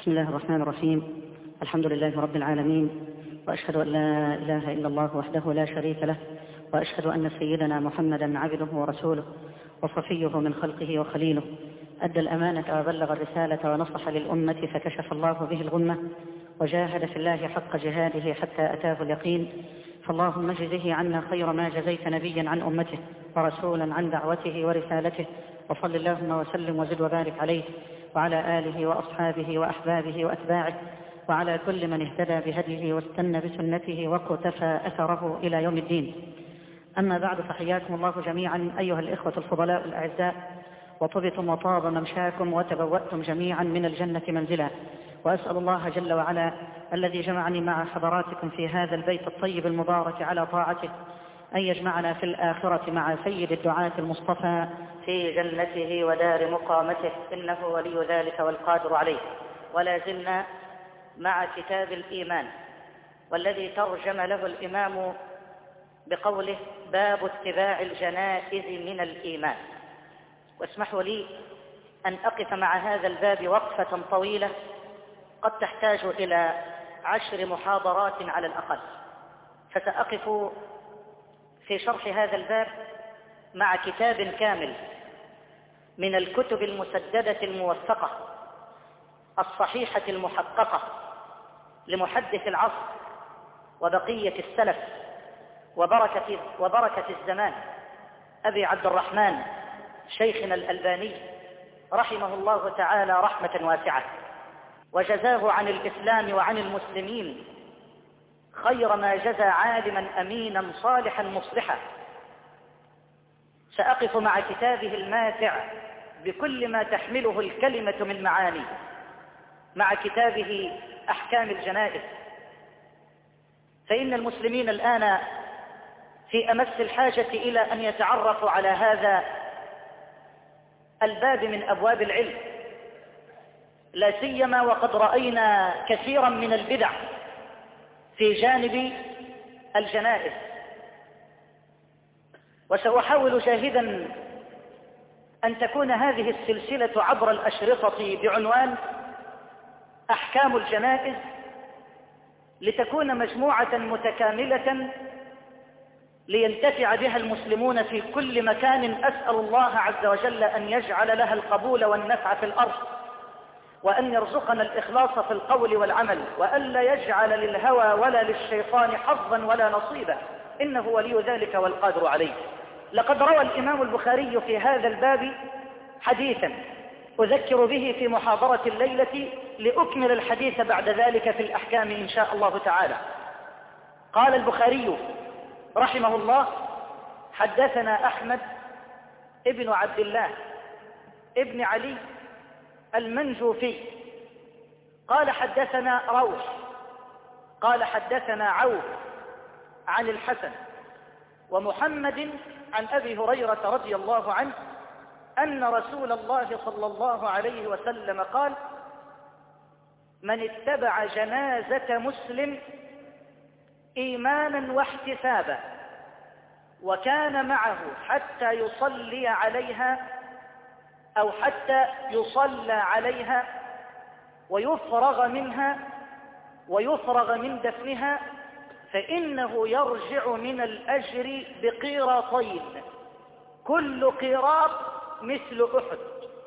بسم الله الرحمن الرحيم. الحمد لله رب العالمين، وأشهد أن لا إله إلا الله وحده لا شريك له، وأشهد أن سيدنا محمدا عبده ورسوله وصفيه من خلقه وخليله، أدى الأمانة وبلغ الرسالة ونصح للأمة فكشف الله به الغمة، وجاهد في الله حق جهاده حتى أتاه اليقين. فاللهم اجزه عنا خير ما جزيت نبيا عن أمته ورسولا عن دعوته ورسالته، وصل اللهم وسلم وزد وبارك عليه وعلى آله وأصحابه وأحبابه وأتباعه وعلى كل من اهتدى بهديه واستنى بسنته واقتفى أثره إلى يوم الدين. أما بعد، فحياكم الله جميعا أيها الإخوة الفضلاء الأعزاء، وطبتم وطاب ممشاكم وتبوأتم جميعا من الجنة منزلا. وأسأل الله جل وعلا الذي جمعني مع حضراتكم في هذا البيت الطيب المبارك على طاعته أن يجمعنا في الآخرة مع سيد الدعاة المصطفى في جنته ودار مقامته، إنه ولي ذلك والقادر عليه. ولا زلنا مع كتاب الإيمان، والذي ترجم له الإمام بقوله: باب اتباع الجنائز من الإيمان. واسمحوا لي أن أقف مع هذا الباب وقفة طويلة قد تحتاج إلى 10 محاضرات على الأقل، فسأقف في شرح هذا الباب مع كتاب كامل من الكتب المسددة الموثقة الصحيحة المحققة لمحدث العصر وبقية السلف وبركة الزمان، أبي عبد الرحمن شيخنا الألباني رحمه الله تعالى رحمة واسعة، وجزاه عن الإسلام وعن المسلمين خير ما جزى عالما أمينا صالحا مصلحا. سأقف مع كتابه الماتع بكل ما تحمله الكلمة من معاني، مع كتابه أحكام الجنائز. فإن المسلمين الآن في أمس الحاجة إلى أن يتعرفوا على هذا الباب من أبواب العلم، لا سيما وقد رأينا كثيرا من البدع في جانب الجنائز. وسأحاول جاهدا أن تكون هذه السلسلة عبر الأشرطة بعنوان أحكام الجنائز، لتكون مجموعة متكاملة لينتفع بها المسلمون في كل مكان. أسأل الله عز وجل أن يجعل لها القبول والنفع في الأرض، وأن يرزقنا الإخلاص في القول والعمل، وألا يجعل للهوى ولا للشيطان حظا ولا نصيبا، إنه ولي ذلك والقادر عليه. لقد روى الإمام البخاري في هذا الباب حديثا أذكر به في محاضرة الليلة، لأكمل الحديث بعد ذلك في الأحكام إن شاء الله تعالى. قال البخاري رحمه الله: حدثنا أحمد ابن عبد الله ابن علي المنجوفي قال حدثنا روح قال حدثنا عوف عن الحسن ومحمد عن أبي هريرة رضي الله عنه أن رسول الله صلى الله عليه وسلم قال: من اتبع جنازة مسلم إيمانا واحتسابا وكان معه حتى يصلي عليها أو حتى يصلى عليها ويفرغ منها ويفرغ من دفنها، فإنه يرجع من الأجر بقيراطين، كل قيراط مثل أحد.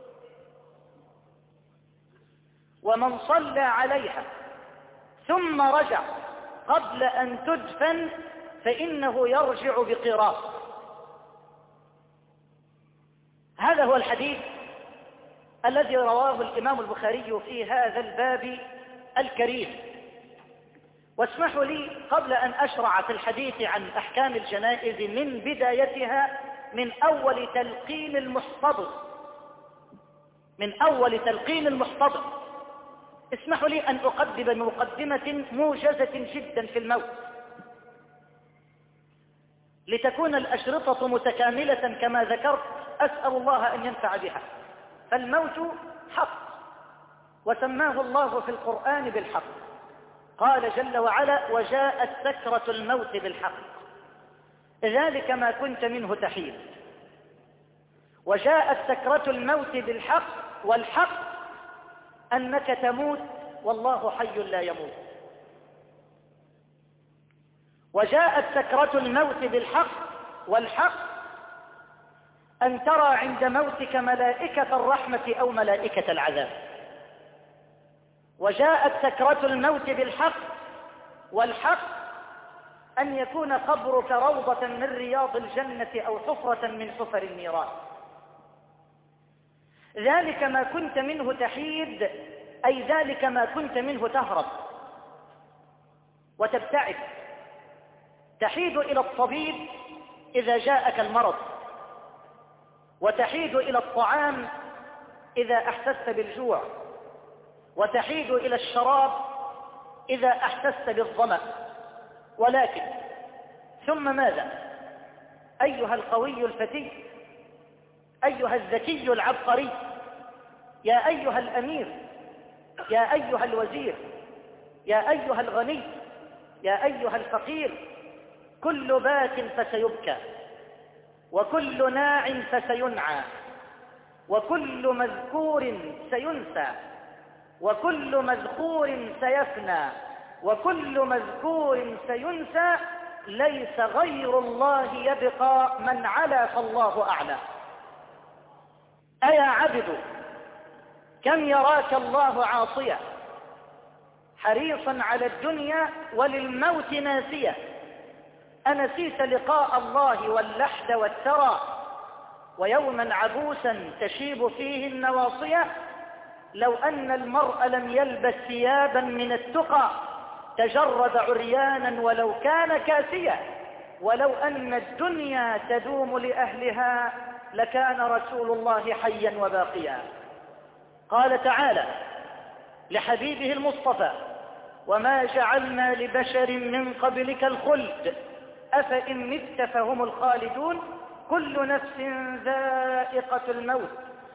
ومن صلى عليها ثم رجع قبل أن تدفن فإنه يرجع بقيراط. هذا هو الحديث الذي رواه الإمام البخاري في هذا الباب الكريم. واسمحوا لي قبل أن أشرع في الحديث عن أحكام الجنائز من بدايتها، من أول تلقين المحتضر، اسمحوا لي أن أقدم بمقدمة موجزة جدا في الموت، لتكون الأشرطة متكاملة كما ذكرت. أسأل الله أن ينفع بها. فالموت حق، وسماه الله في القرآن بالحق. قال جل وعلا: وجاءت سكرة الموت بالحق ذلك ما كنت منه تحيد. وجاءت سكرة الموت بالحق، والحق أنك تموت والله حي لا يموت. وجاءت سكرة الموت بالحق، والحق أن ترى عند موتك ملائكة الرحمة أو ملائكة العذاب. وجاءت سكرة الموت بالحق، والحق أن يكون قبرك روضة من رياض الجنة أو حفرة من حفر النيران. ذلك ما كنت منه تحيد، أي ذلك ما كنت منه تهرب وتبتعد. تحيد إلى الطبيب إذا جاءك المرض، وتحيد إلى الطعام إذا أحسست بالجوع، وتحيد إلى الشراب إذا أحسست بالظمأ. ولكن ثم ماذا؟ أيها القوي الفتي، أيها الذكي العبقري، يا أيها الأمير، يا أيها الوزير، يا أيها الغني، يا أيها الفقير، كل باك فسيبكى، وكل ناع فسينعى، وكل مذكور سينسى، وكل مذكور سيفنى، وكل مذكور سينسى. ليس غير الله يبقى، من علا فالله أعلى. أيا عبد كم يراك الله عاصيا، حريصا على الدنيا وللموت ناسيا، أنسيت لقاء الله واللحد والثرى، ويوما عبوسا تشيب فيه النواصية. لو أن المرء لم يلبس ثيابا من التقى تجرد عريانا ولو كان كاسيا. ولو أن الدنيا تدوم لأهلها لكان رسول الله حيا وباقيا. قال تعالى لحبيبه المصطفى: وما جعلنا لبشر من قبلك الخلد أفإن مت فهم الخالدون كل نفس ذائقة الموت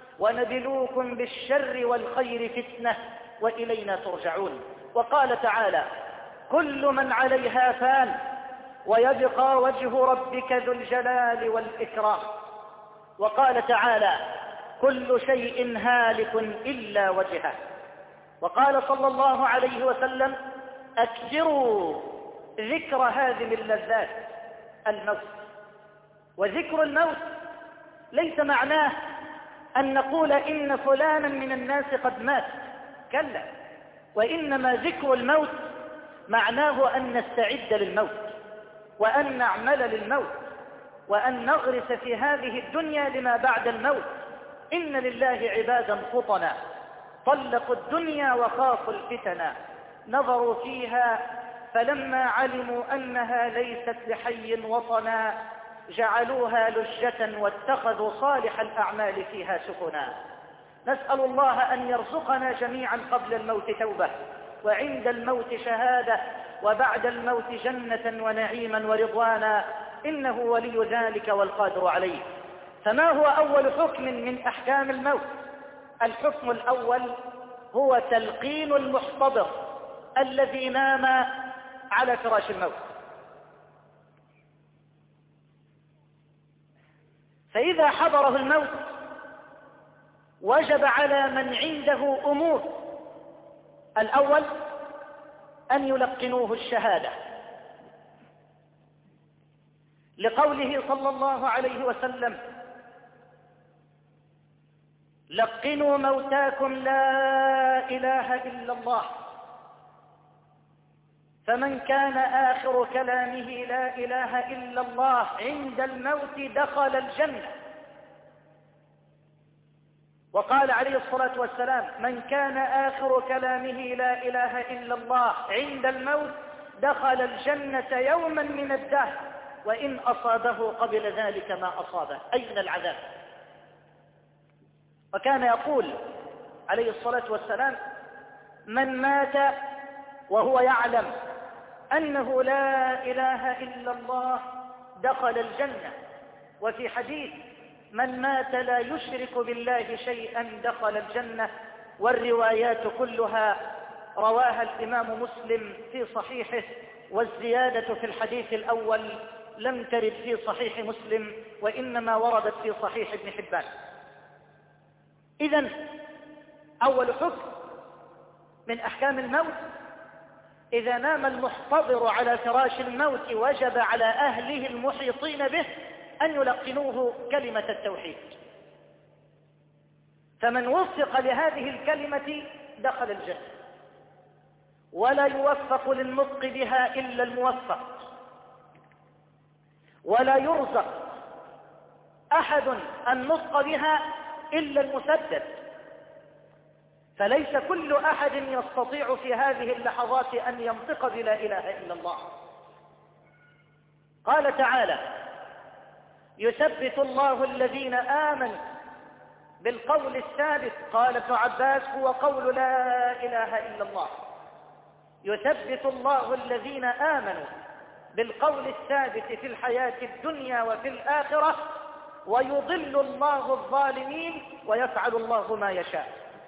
ونبلوكم بالشر والخير فتنة وإلينا ترجعون. وقال تعالى: كل من عليها فان ويبقى وجه ربك ذو الجلال والإكرام. وقال تعالى: كل شيء هالك إلا وجهه. وقال صلى الله عليه وسلم: أكثروا ذكر هذه اللذات، الموت. وذكر الموت ليس معناه أن نقول إن فلانا من الناس قد مات، كلا، وإنما ذكر الموت معناه أن نستعد للموت، وأن نعمل للموت، وأن نغرس في هذه الدنيا لما بعد الموت. إن لله عبادا فطنا طلقوا الدنيا وخافوا الفتنا، نظروا فيها فلما علموا أنها ليست لحي وطنا جعلوها لجة واتخذوا صالح الأعمال فيها سفنا. نسأل الله أن يرزقنا جميعا قبل الموت توبة، وعند الموت شهادة، وبعد الموت جنة ونعيما ورضوانا، إنه ولي ذلك والقادر عليه. فما هو أول حكم من أحكام الموت؟ الحكم الأول هو تلقين المحتضر الذي نام على فراش الموت. فإذا حضره الموت وجب على من عنده أمور: الأول أن يلقنوه الشهادة، لقوله صلى الله عليه وسلم: لقنوا موتاكم لا إله إلا الله، فمن كان آخر كلامه لا إله إلا الله عند الموت دخل الجنة. وقال عليه الصلاة والسلام: من كان آخر كلامه لا إله إلا الله عند الموت دخل الجنة يوما من الدهر، وإن أصابه قبل ذلك ما أصابه، أي من العذاب. وكان يقول عليه الصلاة والسلام: من مات وهو يعلم أنه لا إله إلا الله دخل الجنة. وفي حديث: من مات لا يشرك بالله شيئا دخل الجنة. والروايات كلها رواها الإمام مسلم في صحيحه، والزيادة في الحديث الأول لم ترد في صحيح مسلم، وإنما وردت في صحيح ابن حبان. إذن أول حكم من أحكام الموت إذا نام المحتضر على فراش الموت وجب على أهله المحيطين به أن يلقنوه كلمة التوحيد، فمن وفق لهذه الكلمة دخل الجنة، ولا يوفق للنطق بها إلا الموفق، ولا يرزق أحد النطق بها إلا المسدد، فليس كل أحد يستطيع في هذه اللحظات أن ينطق بلا إله إلا الله. قال تعالى: يثبت الله الذين آمنوا بالقول الثابت. قال ابن عباس: هو قول لا إله إلا الله. يثبت الله الذين آمنوا بالقول الثابت في الحياة الدنيا وفي الآخرة، ويضل الله الظالمين ويفعل الله ما يشاء.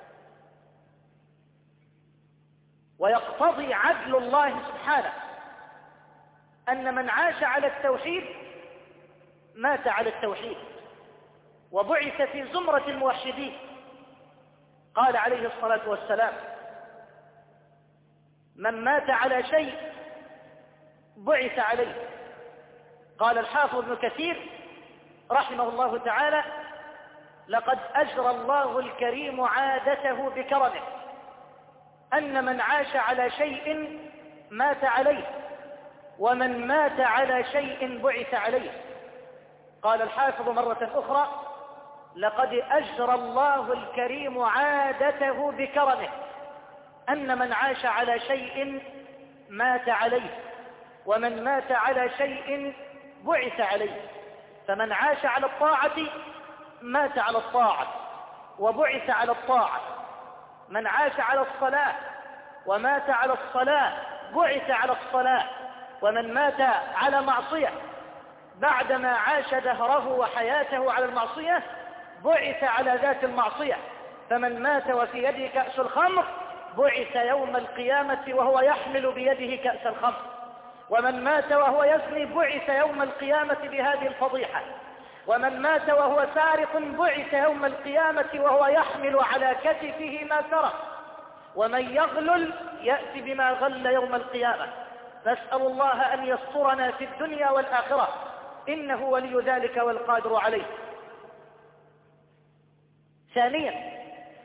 ويقتضي عدل الله سبحانه أن من عاش على التوحيد مات على التوحيد وبعث في زمرة الموحدين. قال عليه الصلاة والسلام: من مات على شيء بعث عليه. قال الحافظ ابن كثير رحمه الله تعالى: لقد أجرى الله الكريم عادته بكرمه أن من عاش على شيء مات عليه، ومن مات على شيء بعث عليه. قال الحافظ مرة أخرى: لقد أجرى الله الكريم عادته بكرمه أن من عاش على شيء مات عليه، ومن مات على شيء بعث عليه. فمن عاش على الطاعة مات على الطاعة وبعث على الطاعة، من عاش على الصلاة ومات على الصلاة بعث على الصلاة، ومن مات على معصية بعدما عاش دهره وحياته على المعصية بعث على ذات المعصية. فمن مات وفي يده كأس الخمر بعث يوم القيامة وهو يحمل بيده كأس الخمر، ومن مات وهو يزني بعث يوم القيامة بهذه الفضيحة، ومن مات وهو سارق بعث يوم القيامة وهو يحمل على كتفه ما سرق، ومن يغلل يأتي بما غل يوم القيامة. نسأل الله أن يسترنا في الدنيا والآخرة، إنه ولي ذلك والقادر عليه. ثانيا،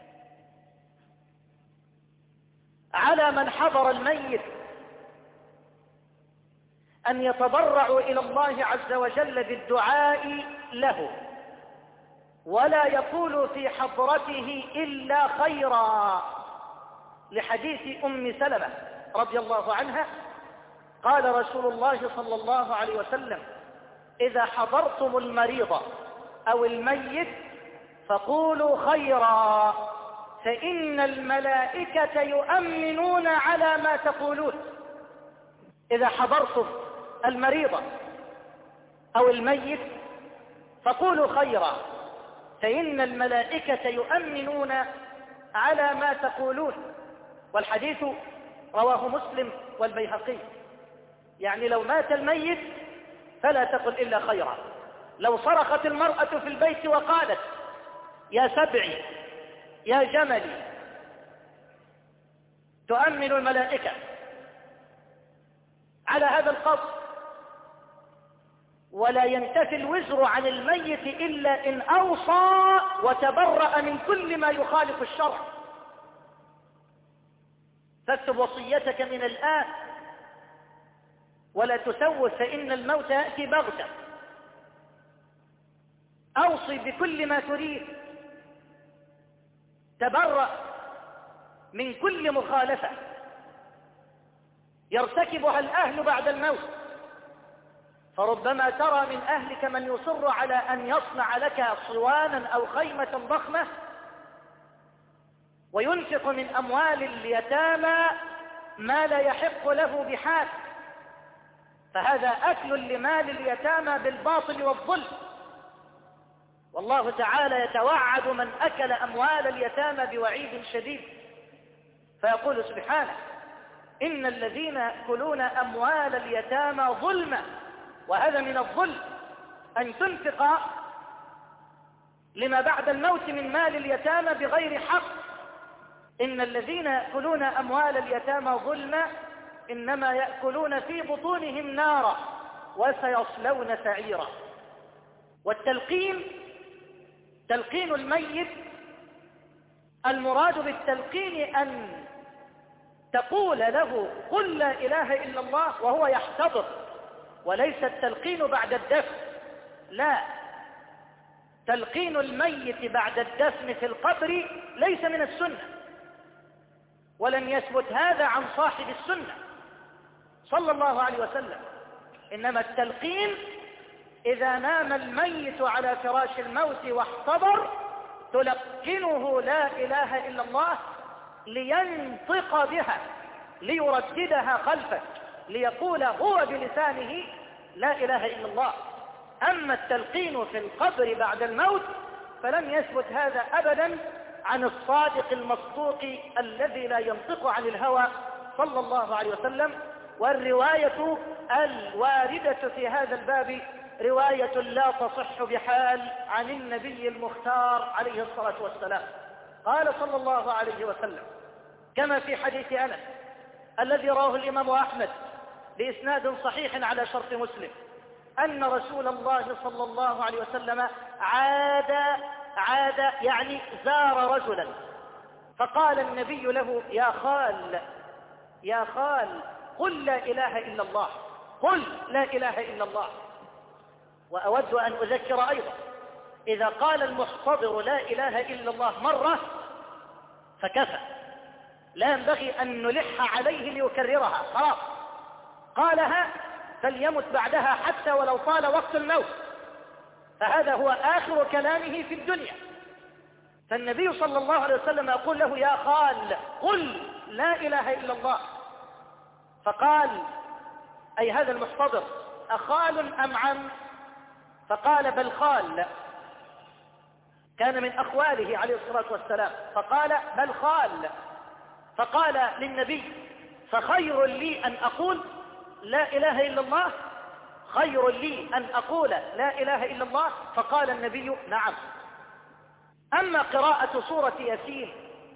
على من حضر الميت أن يتضرعوا إلى الله عز وجل بالدعاء له، ولا يقولوا في حضرته إلا خيرا، لحديث أم سلمة رضي الله عنها قال رسول الله صلى الله عليه وسلم: إذا حضرتم المريض أو الميت فقولوا خيرا، فإن الملائكة يؤمنون على ما تقولون. إذا حضرتم المريض أو الميت فقولوا خيرا، فإن الملائكة يؤمنون على ما تقولون. والحديث رواه مسلم والبيهقي. يعني لو مات الميت فلا تقل إلا خيرا. لو صرخت المرأة في البيت وقالت: يا سبعي يا جملي، تؤمن الملائكة على هذا القصد، ولا ينتفي الوزر عن الميت إلا إن أوصى وتبرأ من كل ما يخالف الشرع. فاكتب وصيتك من الآن ولا تسوف، فإن الموت يأتي بغتة. أوصي بكل ما تريد، تبرأ من كل مخالفة يرتكبها الأهل بعد الموت. فربما ترى من أهلك من يصر على أن يصنع لك صوانا أو خيمة ضخمة وينفق من أموال اليتامى ما لا يحق له بحال، فهذا أكل لمال اليتامى بالباطل والظلم. والله تعالى يتوعد من أكل أموال اليتامى بوعيد شديد، فيقول سبحانه: إن الذين يأكلون أموال اليتامى ظلما. وهذا من الظلم أن تنفق لما بعد الموت من مال اليتامى بغير حق. إن الذين يأكلون أموال اليتامى ظلما إنما يأكلون في بطونهم نارا وسيصلون سعيرا. والتلقين، تلقين الميت، المراد بالتلقين أن تقول له قل لا إله إلا الله وهو يحتضر، وليس التلقين بعد الدفن، لا، تلقين الميت بعد الدفن في القبر ليس من السنة، ولم يثبت هذا عن صاحب السنة صلى الله عليه وسلم. إنما التلقين إذا نام الميت على فراش الموت واحتضر تلقنه لا إله إلا الله لينطق بها، ليرددها خلفك، ليقول هو بلسانه لا إله إلا الله. أما التلقين في القبر بعد الموت فلم يثبت هذا أبدا عن الصادق المصدوق الذي لا ينطق عن الهوى صلى الله عليه وسلم. والرواية الواردة في هذا الباب رواية لا تصح بحال عن النبي المختار عليه الصلاة والسلام. قال صلى الله عليه وسلم كما في حديث أنس الذي رواه الإمام أحمد بإسناد صحيح على شرط مسلم أن رسول الله صلى الله عليه وسلم عاد يعني زار رجلا، فقال النبي له يا خال قل لا إله إلا الله، قل لا إله إلا الله. وأود أن أذكر أيضا إذا قال المحتضر لا إله إلا الله مرة فكفى، لا ينبغي أن نلح عليه ليكررها، خلاص قالها فليمت بعدها حتى ولو طال وقت الموت، فهذا هو آخر كلامه في الدنيا. فالنبي صلى الله عليه وسلم يقول له يا خال قل لا إله إلا الله، فقال أي هذا المحتضر أخال أم عم؟ فقال بل خال، كان من أخواله عليه الصلاة والسلام، فقال بل خال. فقال للنبي فخير لي أن أقول لا إله إلا الله، خير لي أن أقول لا إله إلا الله؟ فقال النبي نعم. أما قراءة سورة ياسين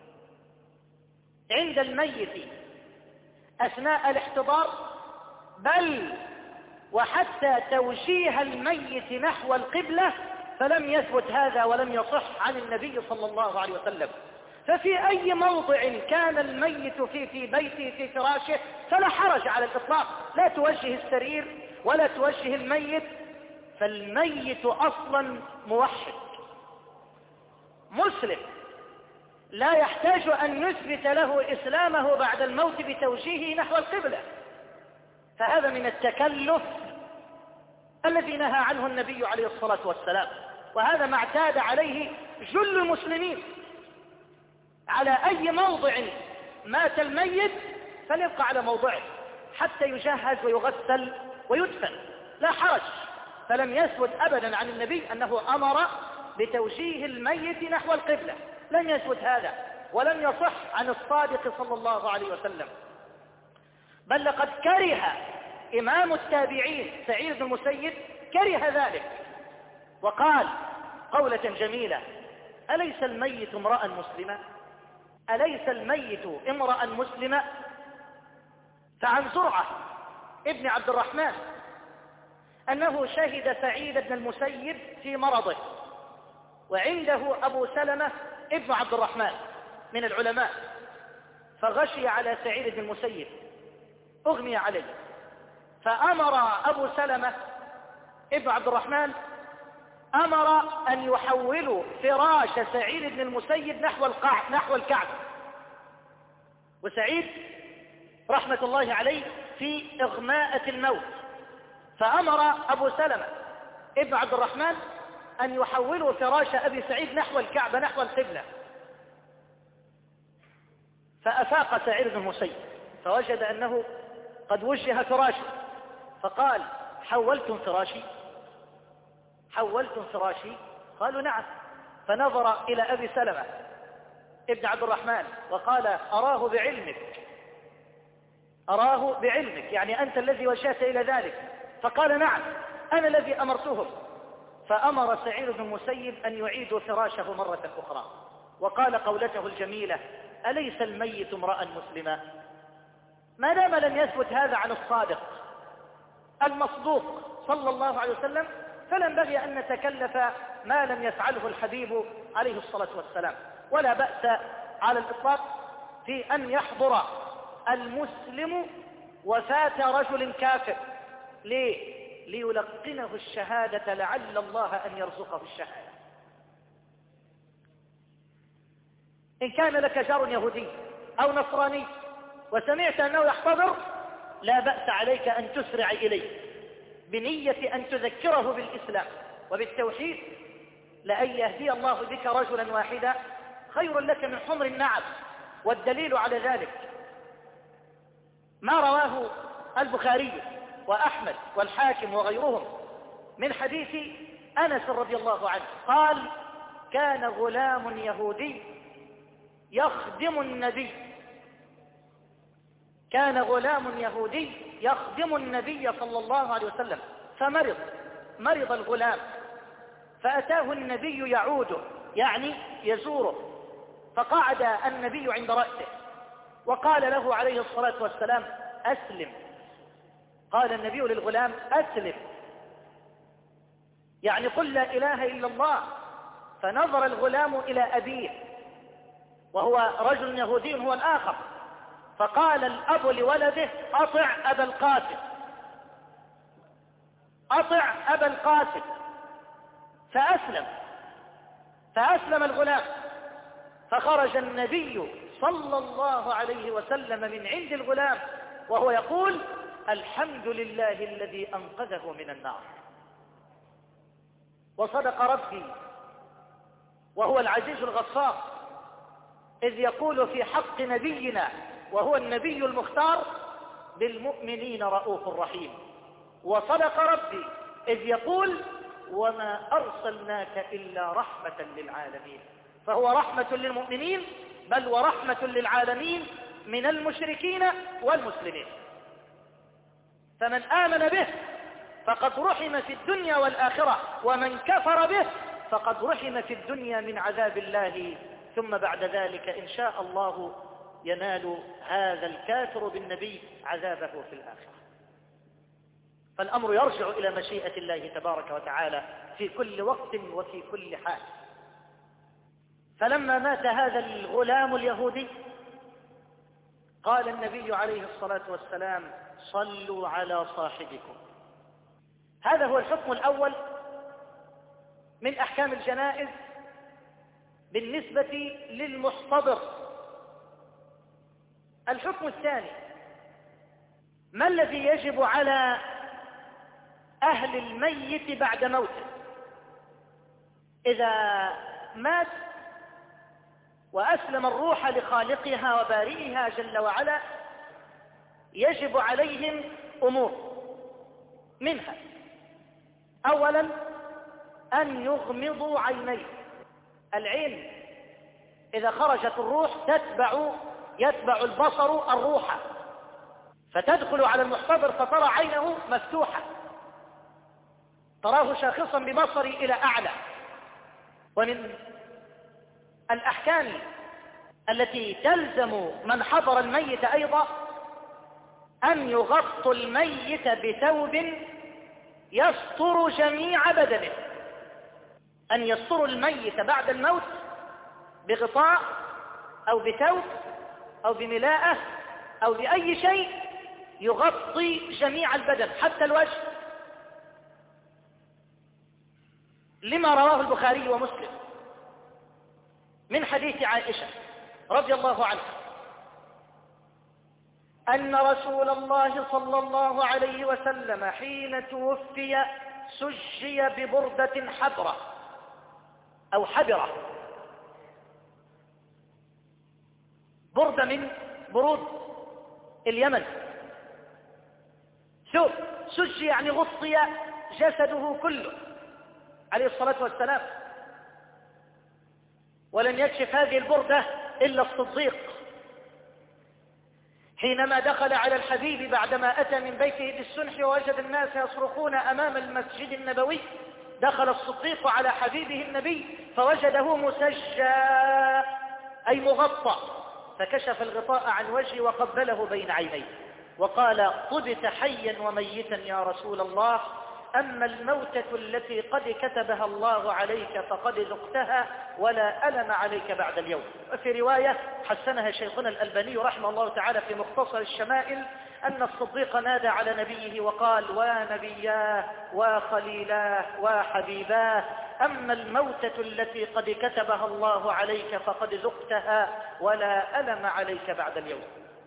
عند الميت أثناء الاحتضار بل وحتى توجيه الميت نحو القبلة فلم يثبت هذا ولم يصح عن النبي صلى الله عليه وسلم. ففي أي موضع كان الميت في بيته في فراشه فلا حرج على الإطلاق، لا توجه السرير ولا توجه الميت، فالميت أصلا موحد مسلم لا يحتاج أن يثبت له إسلامه بعد الموت بتوجيهه نحو القبلة. فهذا من التكلف الذي نهى عنه النبي عليه الصلاة والسلام، وهذا ما اعتاد عليه جل المسلمين. على أي موضع مات الميت فليبقى على موضعه حتى يجهز ويغسل ويدفن، لا حرج. فلم يثبت أبدا عن النبي أنه أمر بتوجيه الميت نحو القبلة، لم يثبت هذا ولم يصح عن الصادق صلى الله عليه وسلم. بل لقد كره إمام التابعين سعيد بن المسيب كره ذلك وقال قولة جميلة: أليس الميت امرأ مسلما؟ أليس الميت امرأ مسلما؟ فعن زرعة ابن عبد الرحمن أنه شهد سعيد بن المسيب في مرضه، وعنده أبو سلمة ابن عبد الرحمن من العلماء، فغشي على سعيد بن المسيب، أغمي عليه، فأمر أبو سلمة ابن عبد الرحمن أمر أن يحولوا فراش سعيد بن المسيب نحو الكعبة، وسعيد رحمة الله عليه في إغماءة الموت، فأمر أبو سلمة ابن عبد الرحمن أن يحولوا فراش أبي سعيد نحو الكعبة نحو القبلة. فأفاق سعيد بن المسيب فوجد أنه قد وجه فراشه، فقال: حولتم فراشي؟ حولتم فراشي؟ قالوا: نعم. فنظر إلى أبي سلمة ابن عبد الرحمن وقال: أراه بعلمك، يعني أنت الذي وجهت إلى ذلك. فقال: نعم، أنا الذي أمرتهم. فأمر سعيد بن المسيب أن يعيدوا فراشه مرة أخرى، وقال قولته الجميلة أليس الميت امرأ مسلما؟ ما دام لم يثبت هذا عن الصادق المصدوق صلى الله عليه وسلم فلا ينبغي أن نتكلف ما لم يفعله الحبيب عليه الصلاة والسلام. ولا بأس على الإطلاق في أن يحضر المسلم وفاة رجل كافر. ليه؟ ليلقنه الشهادة لعل الله أن يرزقه الشهادة. إن كان لك جار يهودي أو نصراني وسمعت أنه يحتضر لا بأس عليك أن تسرع إليه بنية أن تذكره بالإسلام وبالتوحيد، لأن يهدي الله بك رجلا واحدا خير لك من حمر النعم. والدليل على ذلك ما رواه البخاري وأحمد والحاكم وغيرهم من حديث أنس رضي الله عنه قال: كان غلام يهودي يخدم النبي، كان غلام يهودي يخدم النبي صلى الله عليه وسلم مرض الغلام، فأتاه النبي يعوده يعني يزوره، فقعد النبي عند رأسه وقال له عليه الصلاة والسلام: أسلم. قال النبي للغلام: أسلم يعني قل لا إله إلا الله. فنظر الغلام إلى أبيه وهو رجل يهودي هو الآخر، فقال الأب لولده: أطع أبا القاسم، أطع أبا القاسم. فأسلم الغلام، فخرج النبي صلى الله عليه وسلم من عند الغلام وهو يقول: الحمد لله الذي أنقذه من النار. وصدق ربي وهو العزيز الغفار إذ يقول في حق نبينا وهو النبي المختار: بالمؤمنين رؤوف رحيم. وصدق ربي إذ يقول: وما أرسلناك إلا رحمة للعالمين. فهو رحمة للمؤمنين بل ورحمة للعالمين من المشركين والمسلمين. فمن آمن به فقد رحم في الدنيا والآخرة، ومن كفر به فقد رحم في الدنيا من عذاب الله، ثم بعد ذلك إن شاء الله ينال هذا الكافر بالنبي عذابه في الآخرة. فالأمر يرجع إلى مشيئة الله تبارك وتعالى في كل وقت وفي كل حال. فلما مات هذا الغلام اليهودي قال النبي عليه الصلاة والسلام: صلوا على صاحبكم. هذا هو الحكم الأول من أحكام الجنائز بالنسبة للمحتضر. الحكم الثاني: ما الذي يجب على أهل الميت بعد موته؟ إذا مات وأسلم الروح لخالقها وبارئها جل وعلا يجب عليهم أمور، منها: أولا أن يغمضوا عينيه. العين إذا خرجت الروح يتبع البصر الروح، فتدخل على المحتضر فترى عينه مفتوحة، تراه شاخصا ببصري إلى أعلى. ومن الأحكام التي تلزم من حضر الميت أيضا أن يغطوا الميت بثوب يستر جميع بدنه، أن يستروا الميت بعد الموت بغطاء أو بثوب أو بملاءة أو بأي شيء يغطي جميع البدن حتى الوجه، لما رواه البخاري ومسلم من حديث عائشة رضي الله عنها أن رسول الله صلى الله عليه وسلم حين توفي سجي ببردة حبرة أو حبرة، بردة من برود اليمن، ثوب سجي يعني غطي جسده كله عليه الصلاة والسلام، ولم يكشف هذه البردة إلا الصديق حينما دخل على الحبيب بعدما أتى من بيته بالسنح ووجد الناس يصرخون أمام المسجد النبوي. دخل الصديق على حبيبه النبي فوجده مسجى أي مغطى فكشف الغطاء عن وجهه وقبله بين عينيه وقال: طبت حيا وميتا يا رسول الله، أما الموتة التي قد كتبها الله عليك فقد ذقتها ولا ألم عليك بعد اليوم. وفي رواية حسنها شيخنا الألباني رحمه الله تعالى في مختصر الشمائل أن الصديق نادى على نبيه وقال: ونبياه وخليلاه وحبيباه، أما الموتة التي قد كتبها الله عليك فقد ذقتها ولا ألم عليك بعد اليوم.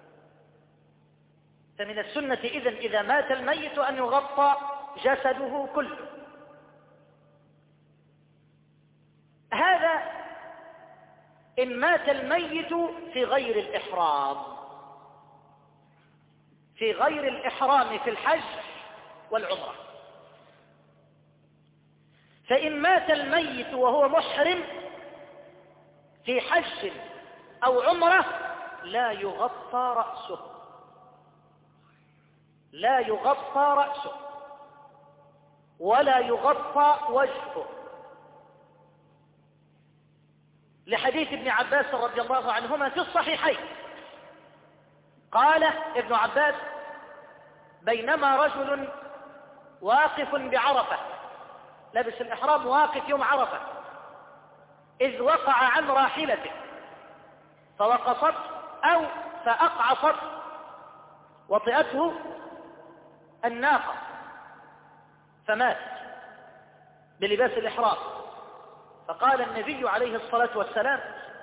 فمن السنة إذا مات الميت أن يغطى جسده كله. هذا إن مات الميت في غير الإحرام، في غير الإحرام في الحج والعمرة. فإن مات الميت وهو محرم في حج أو عمرة لا يغطى رأسه، لا يغطى رأسه ولا يغطى وجهه، لحديث ابن عباس رضي الله عنهما في الصحيحين. قال ابن عباس: بينما رجل واقف بعرفة، لبس الإحرام واقف يوم عرفة، إذ وقع عن راحلته فوقصت أو فأقعصت وطئته الناقة فمات بلباس الإحرام. فقال النبي عليه الصلاة والسلام: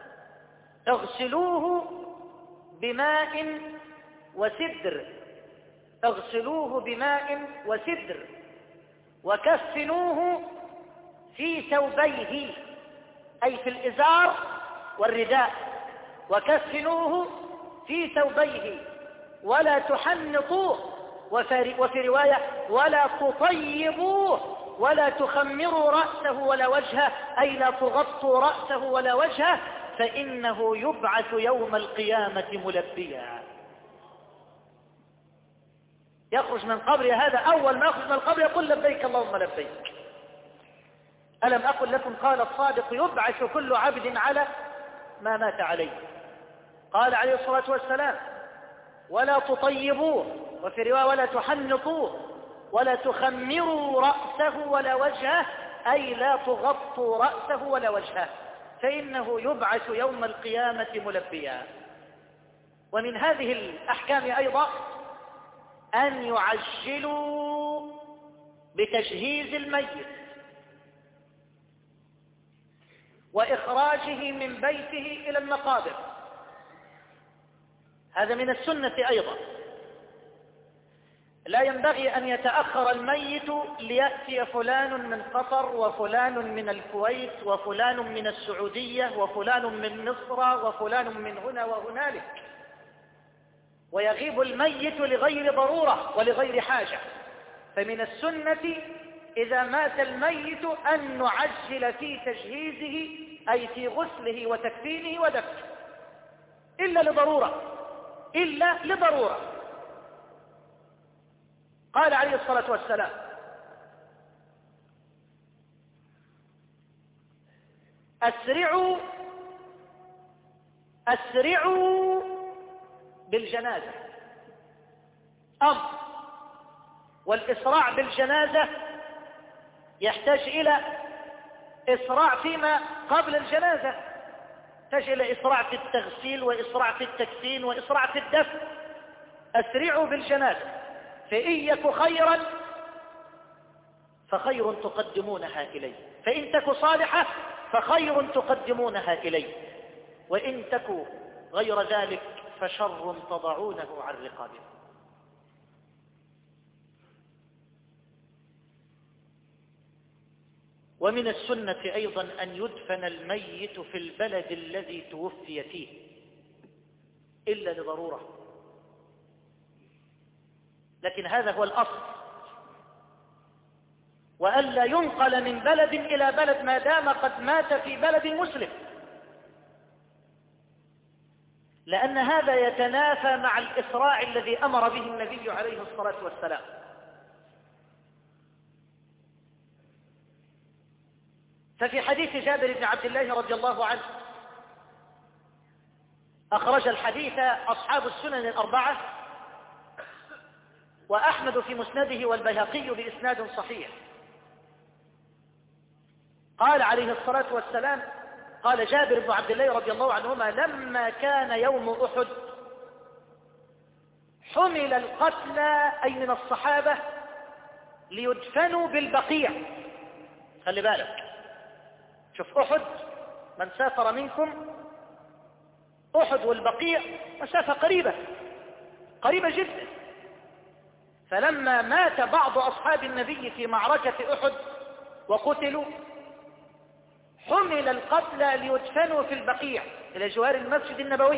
اغسلوه بماء وسدر، اغسلوه بماء وسدر وكفنوه في ثوبيه، أي في الإزار والرداء، وكفنوه في ثوبيه ولا تحنطوه، وفي رواية ولا تطيبوه ولا تخمروا رأسه ولا وجهه، أي لا تغطوا رأسه ولا وجهه، فإنه يبعث يوم القيامة ملبيا. يخرج من قبره، هذا أول ما يخرج من القبر يقول: لبيك اللهم لبيك. ألم أقل لكم قال الصادق: يبعث كل عبد على ما مات عليه. قال عليه الصلاة والسلام: ولا تطيبوه، وفي رواية ولا تحنطوه ولا تخمروا رأسه ولا وجهه، أي لا تغطوا رأسه ولا وجهه، فإنه يبعث يوم القيامة ملبيا. ومن هذه الأحكام أيضا أن يعجلوا بتجهيز الميت وإخراجه من بيته إلى المقابر، هذا من السنة أيضا. لا ينبغي أن يتأخر الميت ليأتي فلان من قطر وفلان من الكويت وفلان من السعودية وفلان من مصر وفلان من هنا وهنالك، ويغيب الميت لغير ضرورة ولغير حاجة. فمن السنة إذا مات الميت أن نعجل في تجهيزه، أي في غسله وتكفينه ودفنه، إلا لضرورة، إلا لضرورة. قال عليه الصلاة والسلام: أسرعوا بالجنازة. أمر، والإسراع بالجنازة يحتاج إلى إسراع فيما قبل الجنازة، يحتاج إلى إسراع في التغسيل وإسراع في التكفين وإسراع في الدفن. أسرعوا بالجنازة، فإن يك خيرا فخير تقدمونها إليه، فإن تك صالحة فخير تقدمونها إليه، وإن تك غير ذلك فشر تضعونه عن رقابه. ومن السنة أيضا أن يدفن الميت في البلد الذي توفي فيه إلا لضرورة، لكن هذا هو الأصل، وألا ينقل من بلد إلى بلد ما دام قد مات في بلد مسلم، لأن هذا يتنافى مع الإسراع الذي أمر به النبي عليه الصلاة والسلام. ففي حديث جابر بن عبد الله رضي الله عنه أخرج الحديث أصحاب السنن الأربعة، وأحمد في مسنده والبيهقي بإسناد صحيح. قال عليه الصلاة والسلام، قال جابر بن عبد الله رضي الله عنهما: لما كان يوم أحد حمل القتلى أي من الصحابة ليدفنوا بالبقيع. خلي بالك، شوف أحد، من سافر منكم أحد والبقيع مسافة قريبة جدا. فلما مات بعض أصحاب النبي في معركة أحد وقتلوا حمل القتلى ليدفنوا في البقيع إلى جوار المسجد النبوي.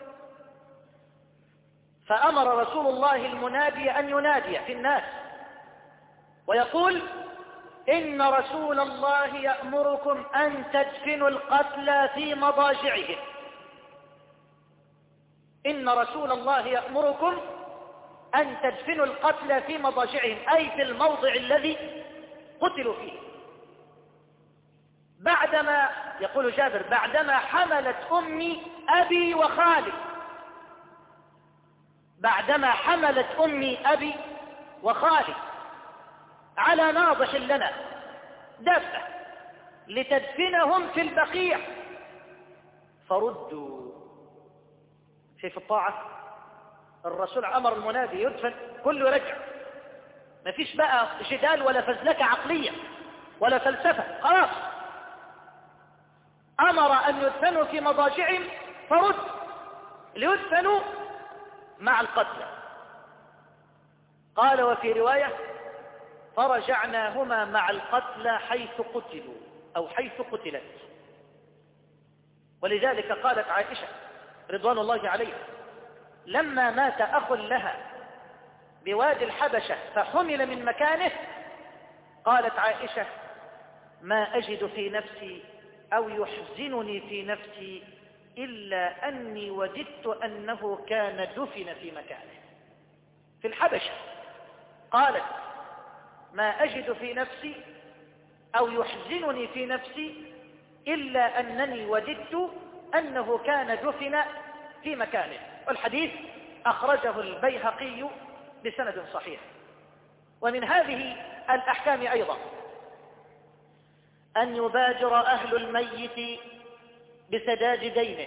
فأمر رسول الله المنادي أن ينادي في الناس ويقول: إن رسول الله يأمركم أن تدفنوا القتلى في مضاجعهم. إن رسول الله يأمركم أن تدفنوا القتلى في مضاجعهم، أي في الموضع الذي قتلوا فيه. بعدما، يقول جابر، بعدما حملت أمي أبي وخالي، بعدما حملت أمي أبي وخالي على ناضح لنا دابة لتدفنهم في البقيع فردوا. في الطاعة الرسول أمر المنادي يدفن، كله يرجع، ما فيش بقى جدال ولا فزلكة عقلية ولا فلسفة، خلاص أمر أن يدفنوا في مضاجعهم فرد ليدفنوا مع القتلى. قال وفي رواية: فرجعناهما مع القتلى حيث قتلوا أو حيث قتلت. ولذلك قالت عائشة رضوان الله عليها لما مات أخ لها بوادي الحبشة فحمل من مكانه، قالت عائشة: ما أجد في نفسي أو يحزنني في نفسي إلا أني وددت أنه كان دفن في مكانه في الحبشة. قالت: ما أجد في نفسي أو يحزنني في نفسي إلا أنني وددت أنه كان دفن في مكانه. والحديث أخرجه البيهقي بسند صحيح. ومن هذه الأحكام أيضا أن يبادر أهل الميت بسداد دينه.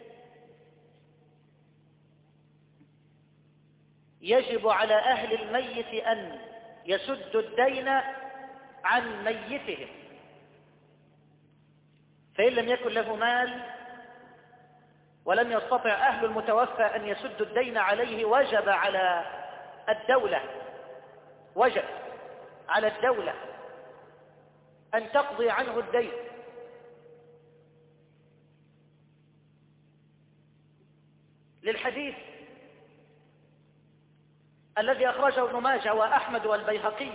يجب على أهل الميت أن يسدوا الدين عن ميتهم، فإن لم يكن له مال ولم يستطع أهل المتوفى أن يسدوا الدين عليه وجب على الدولة أن تقضي عنه الدين. للحديث الذي أخرجه ابن ماجه وأحمد والبيهقي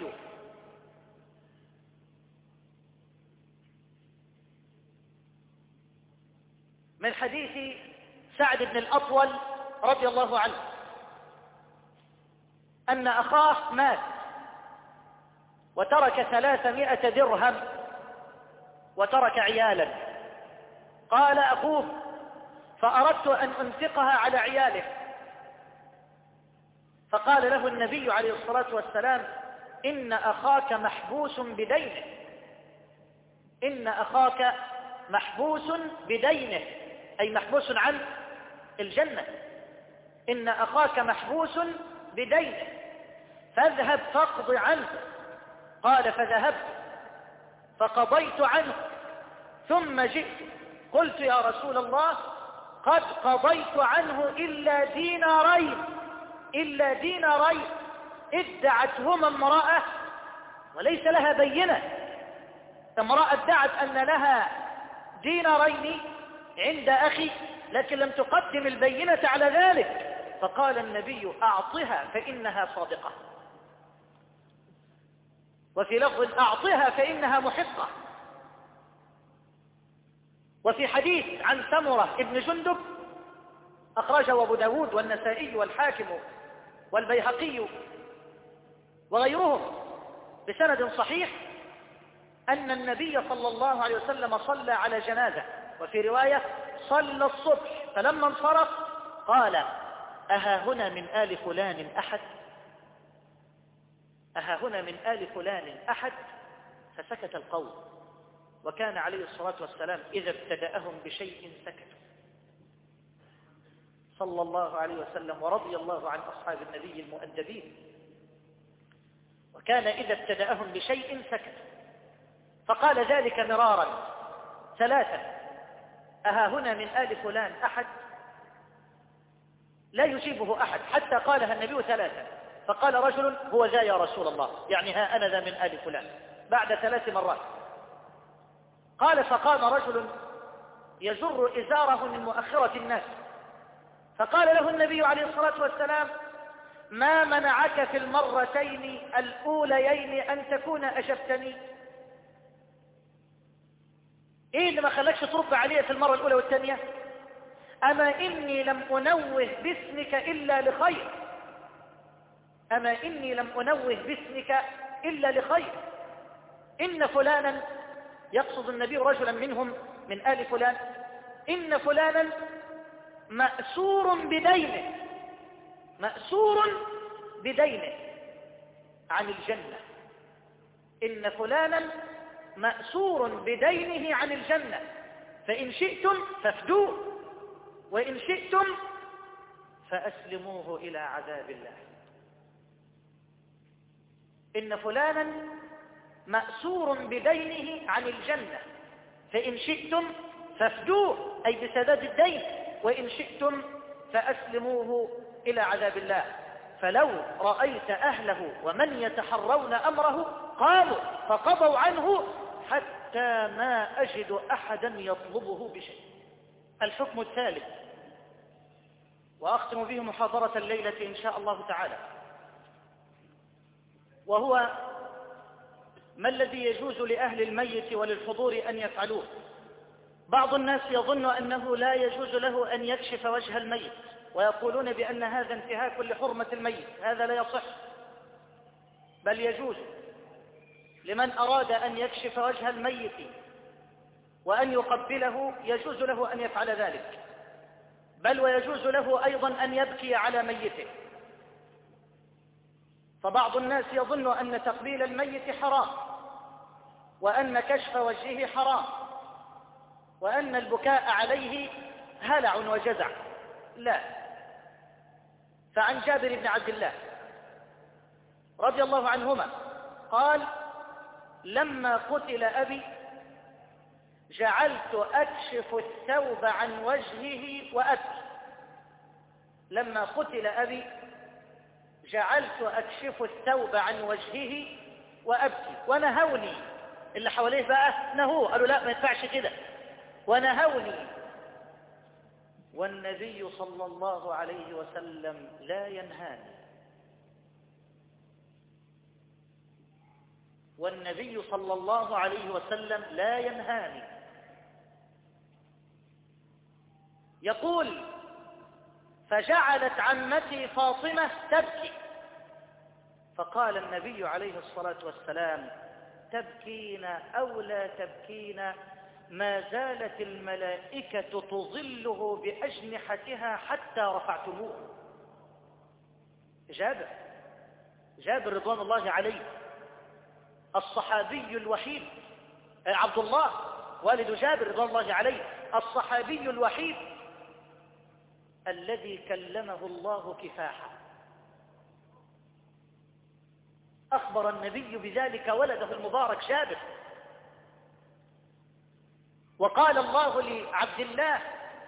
من حديث سعد بن الأطول رضي الله عنه أن أخاه مات وترك 300 درهم وترك عيالا. قال أخوه: فأردت أن أنفقها على عياله. فقال له النبي عليه الصلاة والسلام: إن أخاك محبوس بدينه، إن أخاك محبوس بدينه، أي محبوس عن الجنة. إن أخاك محبوس بدينه فاذهب فاقض عنه. قال: فذهبت فقضيت عنه ثم جئت قلت: يا رسول الله، قد قضيت عنه إلا دينارين ادعتهما امرأة وليس لها بينة. امرأة ادعت أن لها دينارين عند أخي لكن لم تقدم البينة على ذلك. فقال النبي: أعطها فإنها صادقة، وفي لفظ: أعطها فإنها محقة. وفي حديث عن سمرة ابن جندب أخرجه أبو داود والنسائي والحاكم والبيهقي وغيرهم بسند صحيح أن النبي صلى الله عليه وسلم صلى على جنازة، وفي رواية: صلى الصبح فلما انصرف قال: أها هنا من آل فلان أحد؟ أها هنا من آل فلان أحد؟ فسكت القوم. وكان عليه الصلاة والسلام إذا ابتدأهم بشيء سكتوا صلى الله عليه وسلم، ورضي الله عن أصحاب النبي المؤدبين. وكان إذا ابتدأهم بشيء سكتوا، فقال ذلك مرارا ثلاثة: أها هنا من آل فلان أحد؟ لا يجيبه أحد حتى قالها النبي ثلاثة، فقال رجل: هو ذا يا رسول الله، يعني ها أنا ذا من آل فلان، بعد 3 مرات. قال: فقام رجل يجر إزاره من مؤخرة الناس، فقال له النبي عليه الصلاة والسلام: ما منعك في المرتين الأوليين أن تكون أجبتني؟ إيه اللي ما خلاكش ترد علي في المرة الأولى والثانية؟ أما إني لم أنوه باسمك إلا لخير، أما إني لم أنوه باسمك إلا لخير. إن فلانا، يقصد النبي رجلا منهم من آل فلان، إن فلانا مأسور بدينه، مأسور بدينه عن الجنة. إن فلانا مأسور بدينه عن الجنة، فإن شئتم فافدوه، وإن شئتم فأسلموه إلى عذاب الله. إن فلانا مأسور بدينه عن الجنة، فإن شئتم فافدوه، أي بسداد الدين، وإن شئتم فأسلموه إلى عذاب الله. فلو رأيت أهله ومن يتحرون أمره قاموا فقضوا عنه حتى ما أجد أحدا يطلبه بشيء. الحكم الثالث، وأختم به محاضرة الليلة إن شاء الله تعالى، وهو ما الذي يجوز لأهل الميت وللحضور أن يفعلوه. بعض الناس يظن أنه لا يجوز له أن يكشف وجه الميت، ويقولون بأن هذا انتهاك لحرمة الميت. هذا لا يصح، بل يجوز لمن أراد أن يكشف وجه الميت وأن يقبله، يجوز له أن يفعل ذلك، بل ويجوز له أيضا أن يبكي على ميته. فبعض الناس يظن أن تقبيل الميت حرام، وأن كشف وجهه حرام، وأن البكاء عليه هلع وجزع. لا. فعن جابر بن عبد الله رضي الله عنهما قال: لما قتل أبي جعلت أكشف الثوب عن وجهه وأبكي. لما قتل أبي جعلت أكشف الثوب عن وجهه وأبكي، ونهوني. اللي حواليه بقى نهوه، قالوا لا ما ينفعش كده، ونهوني. والنبي صلى الله عليه وسلم لا ينهاني، والنبي صلى الله عليه وسلم لا ينهاني. يقول: فجعلت عمتي فاطمة تبكي، فقال النبي عليه الصلاة والسلام: تبكين أو لا تبكين، ما زالت الملائكة تظله بأجنحتها حتى رفعتموه. جابر رضوان الله عليه الصحابي الوحيد، عبد الله والد جابر رضوان الله عليه الصحابي الوحيد الذي كلمه الله كفاحا. أخبر النبي بذلك ولده المبارك جابر، وقال الله لعبد الله: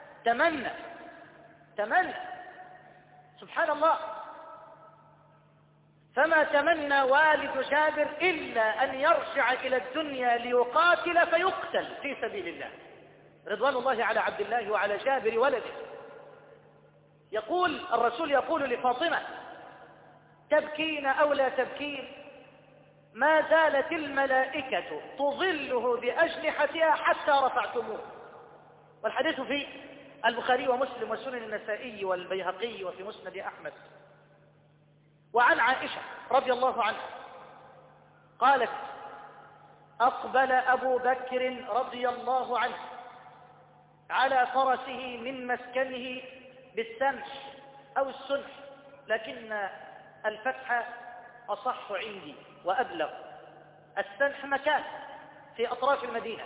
تمنى. سبحان الله. فما تمنى والد جابر إلا أن يرجع إلى الدنيا ليقاتل فيقتل في سبيل الله، رضوان الله على عبد الله وعلى جابر ولده. يقول الرسول يقول لفاطمة: تبكين أو لا تبكين، ما زالت الملائكة تظله بأجنحتها حتى رفعتموه. والحديث في البخاري ومسلم وسنن النسائي والبيهقي وفي مسند أحمد. وعن عائشة رضي الله عنها قالت: أقبل أبو بكر رضي الله عنه على فرسه من مسكنه بالسمح أو السنح، لكن الفتح أصح عندي وأبلغ. السنح مكان في أطراف المدينة،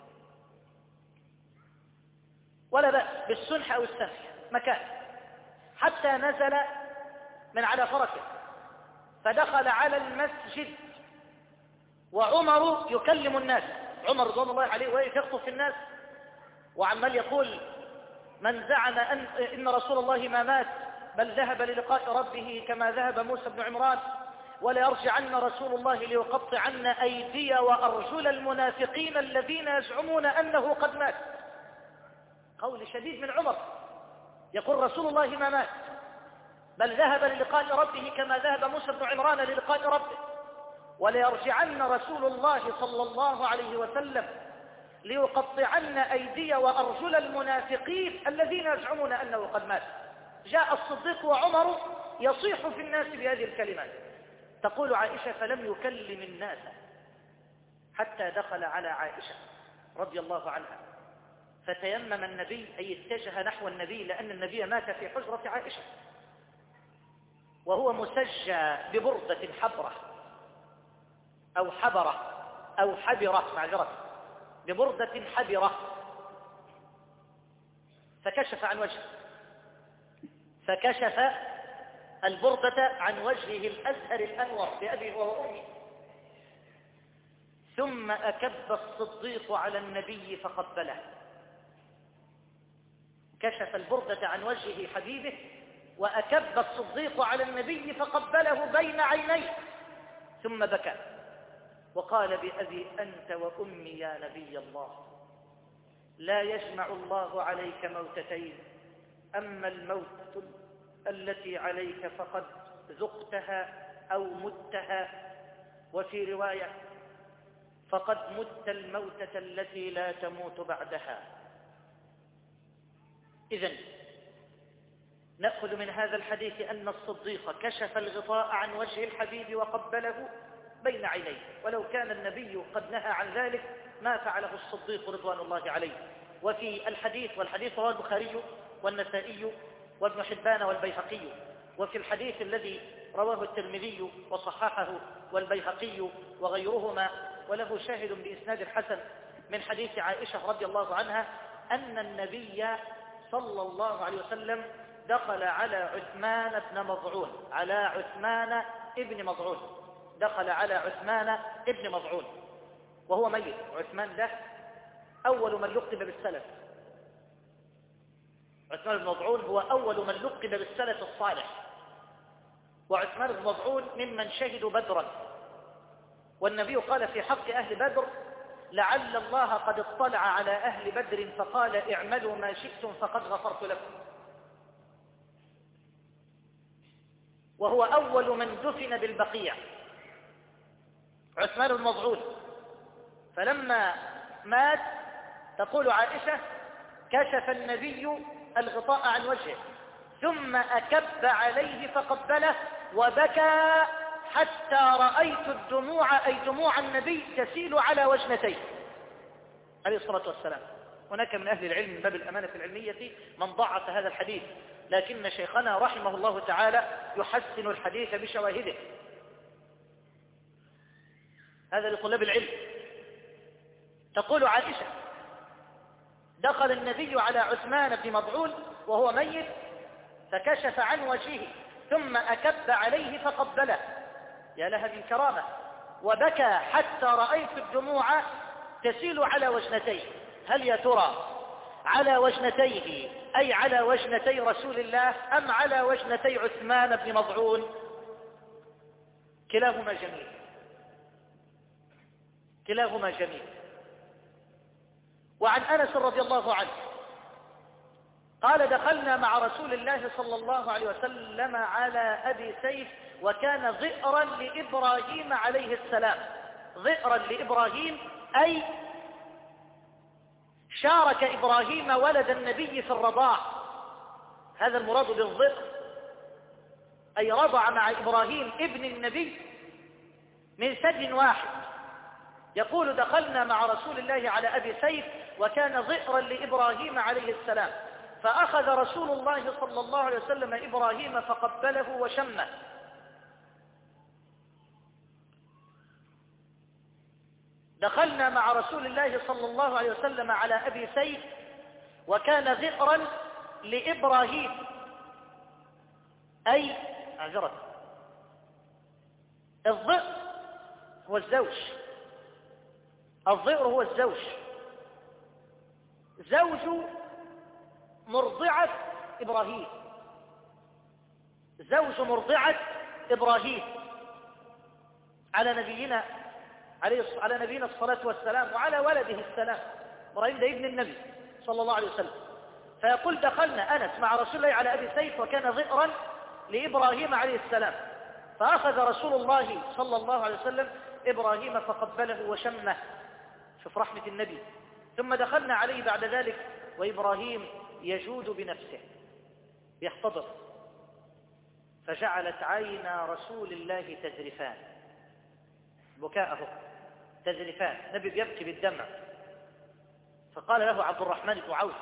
ولا بأس بالسنح أو السنح مكان، حتى نزل من على فرسه فدخل على المسجد وعمر يكلم الناس. عمر رضوان الله عليه واقف يخطب في الناس وعمال يقول: من زعم إن رسول الله ما مات بل ذهب للقاء ربه كما ذهب موسى بن عمران، ولا يرجعن رسول الله ليقطعن أيدي وأرجل المنافقين الذين يزعمون أنه قد مات. قول شديد من عمر، يقول رسول الله ما مات بل ذهب للقاء ربه كما ذهب موسى بن عمران للقاء ربه، وليرجعن رسول الله صلى الله عليه وسلم ليقطعن أيدي وأرجل المنافقين الذين يزعمون أنه قد مات. جاء الصديق وعمر يصيح في الناس بهذه الكلمات. تقول عائشة: فلم يكلم الناس حتى دخل على عائشة رضي الله عنها، فتيمم النبي، أي اتجه نحو النبي، لأن النبي مات في حجرة عائشة وهو مسجى ببردة حبرة أو حبرة أو حبرة، معذرة، ببردة حبرة، فكشف عن وجهه، فكشف البردة عن وجهه الأزهر الأنور بأبيه وأمه. ثم أكب الصديق على النبي فقبله، كشف البردة عن وجهه حبيبه وأكب الصديق على النبي فقبله بين عينيه، ثم بكى وقال: بأبي أنت وأمي يا نبي الله، لا يجمع الله عليك موتتين، أما الموت التي عليك فقد ذقتها أو متها، وفي رواية فقد مت الموتة التي لا تموت بعدها. إذن نأخذ من هذا الحديث أن الصديق كشف الغطاء عن وجه الحبيب وقبله بين عينيه، ولو كان النبي قد نهى عن ذلك ما فعله الصديق رضوان الله عليه. وفي الحديث، والحديث رواه البخاري والنسائي وابن حبان والبيهقي، وفي الحديث الذي رواه الترمذي وصححه والبيهقي وغيرهما وله شاهد بإسناد حسن من حديث عائشة رضي الله عنها أن النبي صلى الله عليه وسلم دخل على عثمان بن مظعون، على عثمان ابن مظعون، دخل على عثمان ابن مظعون وهو ميت. عثمان ده أول من لقب بالسلف، عثمان بن مظعون هو أول من لقب بالسلف الصالح، وعثمان بن مظعون ممن شهدوا بدرا، والنبي قال في حق أهل بدر: لعل الله قد اطلع على أهل بدر فقال: اعملوا ما شئتم فقد غفرت لكم. وهو أول من دفن بالبقيع عثمان بن مظعون. فلما مات تقول عائشة: كشف النبي الغطاء عن وجهه ثم أكب عليه فقبله وبكى حتى رأيت الدموع، أي دموع النبي، تسيل على وجنتيه عليه الصلاة والسلام. هناك من أهل العلم من باب الأمانة العلمية من ضعف هذا الحديث، لكن شيخنا رحمه الله تعالى يحسن الحديث بشواهده. هذا لطلاب العلم. تقول عائشة: دخل النبي على عثمان بن مظعون وهو ميت فكشف عن وجهه ثم أكب عليه فقبله، يا لها من كرامة، وبكى حتى رأيت الدموع تسيل على وجنتيه. هل يا ترى على وجنتيه أي على وجنتي رسول الله أم على وجنتي عثمان بن مظعون؟ كلاهما جميل، كلاهما جميل. وعن أنس رضي الله عنه قال: دخلنا مع رسول الله صلى الله عليه وسلم على أبي سيف وكان ذئرا لإبراهيم عليه السلام. ذئرا لإبراهيم أي شارك إبراهيم ولد النبي في الرضاع، هذا المراد بالذئر، أي رضع مع إبراهيم ابن النبي من ثدي واحد. يقول: دخلنا مع رسول الله على أبي سيف وكان ظئرا لإبراهيم عليه السلام، فأخذ رسول الله صلى الله عليه وسلم إبراهيم فقبله وشمه. دخلنا مع رسول الله صلى الله عليه وسلم على أبي سيف وكان ذئرا لإبراهيم، أي عذرة. الذئر هو الزوج، الذئر هو الزوج، زوج مرضعة إبراهيم، زوج مرضعة إبراهيم على نبينا الصلاة والسلام وعلى ولده السلام. إبراهيم ده ابن النبي صلى الله عليه وسلم. فيقول دخلنا أنس مع رسول الله على أبي سيف وكان ذئرا لإبراهيم عليه السلام، فأخذ رسول الله صلى الله عليه وسلم إبراهيم فقبله وشمه. شوف رحمة النبي. ثم دخلنا عليه بعد ذلك وإبراهيم يجود بنفسه يختضر، فجعلت عينا رسول الله تذرفان، بكاءه تذرفان، النبي بيبكي بالدمع. فقال له عبد الرحمن بن عوف: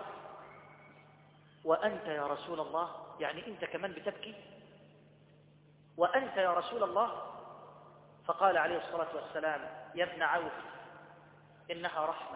وأنت يا رسول الله؟ يعني أنت كمان بتبكي؟ وأنت يا رسول الله؟ فقال عليه الصلاة والسلام: يا ابن عوف، إنها رحمة،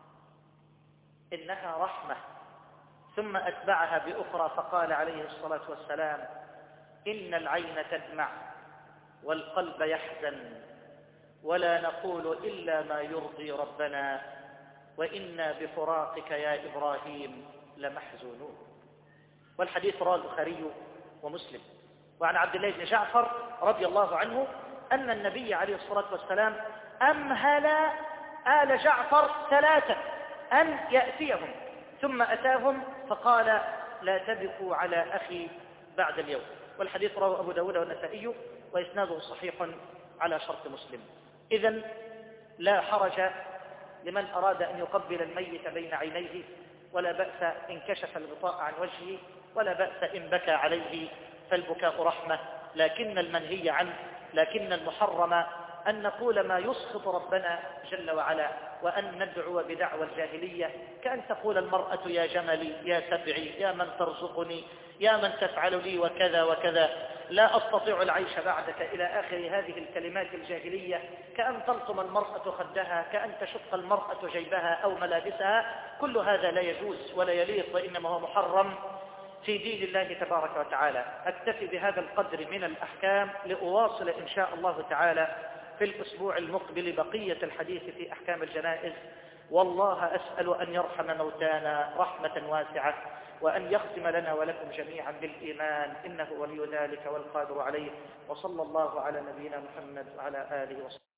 إنها رحمة. ثم أتبعها بأخرى فقال عليه الصلاة والسلام: إن العين تدمع والقلب يحزن، ولا نقول إلا ما يرضي ربنا، وإنا بفراقك يا إبراهيم لمحزونون. والحديث رواه البخاري ومسلم. وعن عبد الله بن جعفر رضي الله عنه أن النبي عليه الصلاة والسلام أمهل آل جعفر 3 أن يأتيهم، ثم أتاهم فقال: لا تبكوا على أخي بعد اليوم. والحديث رواه أبو داود والنسائي وإسناده صحيح على شرط مسلم. إذن لا حرج لمن أراد أن يقبل الميت بين عينيه، ولا بأس إن كشف الغطاء عن وجهه، ولا بأس إن بكى عليه، فالبكاء رحمة. لكن المنهي عنه، لكن المحرم أن نقول ما يسخط ربنا جل وعلا، وأن ندعو بدعوى الجاهلية، كأن تقول المرأة: يا جملي، يا سبعي، يا من ترزقني، يا من تفعل لي وكذا وكذا، لا أستطيع العيش بعدك، إلى آخر هذه الكلمات الجاهلية. كأن تلطم المرأة خدها، كأن تشق المرأة جيبها أو ملابسها. كل هذا لا يجوز ولا يليق، وإنما هو محرم في دين الله تبارك وتعالى. أكتفي بهذا القدر من الأحكام لأواصل إن شاء الله تعالى في الأسبوع المقبل بقية الحديث في أحكام الجنائز. والله أسأل أن يرحم موتانا رحمة واسعة، وأن يختم لنا ولكم جميعا بالإيمان، إنه ولي ذلك والقادر عليه. وصلى الله على نبينا محمد وعلى آله وصحبه.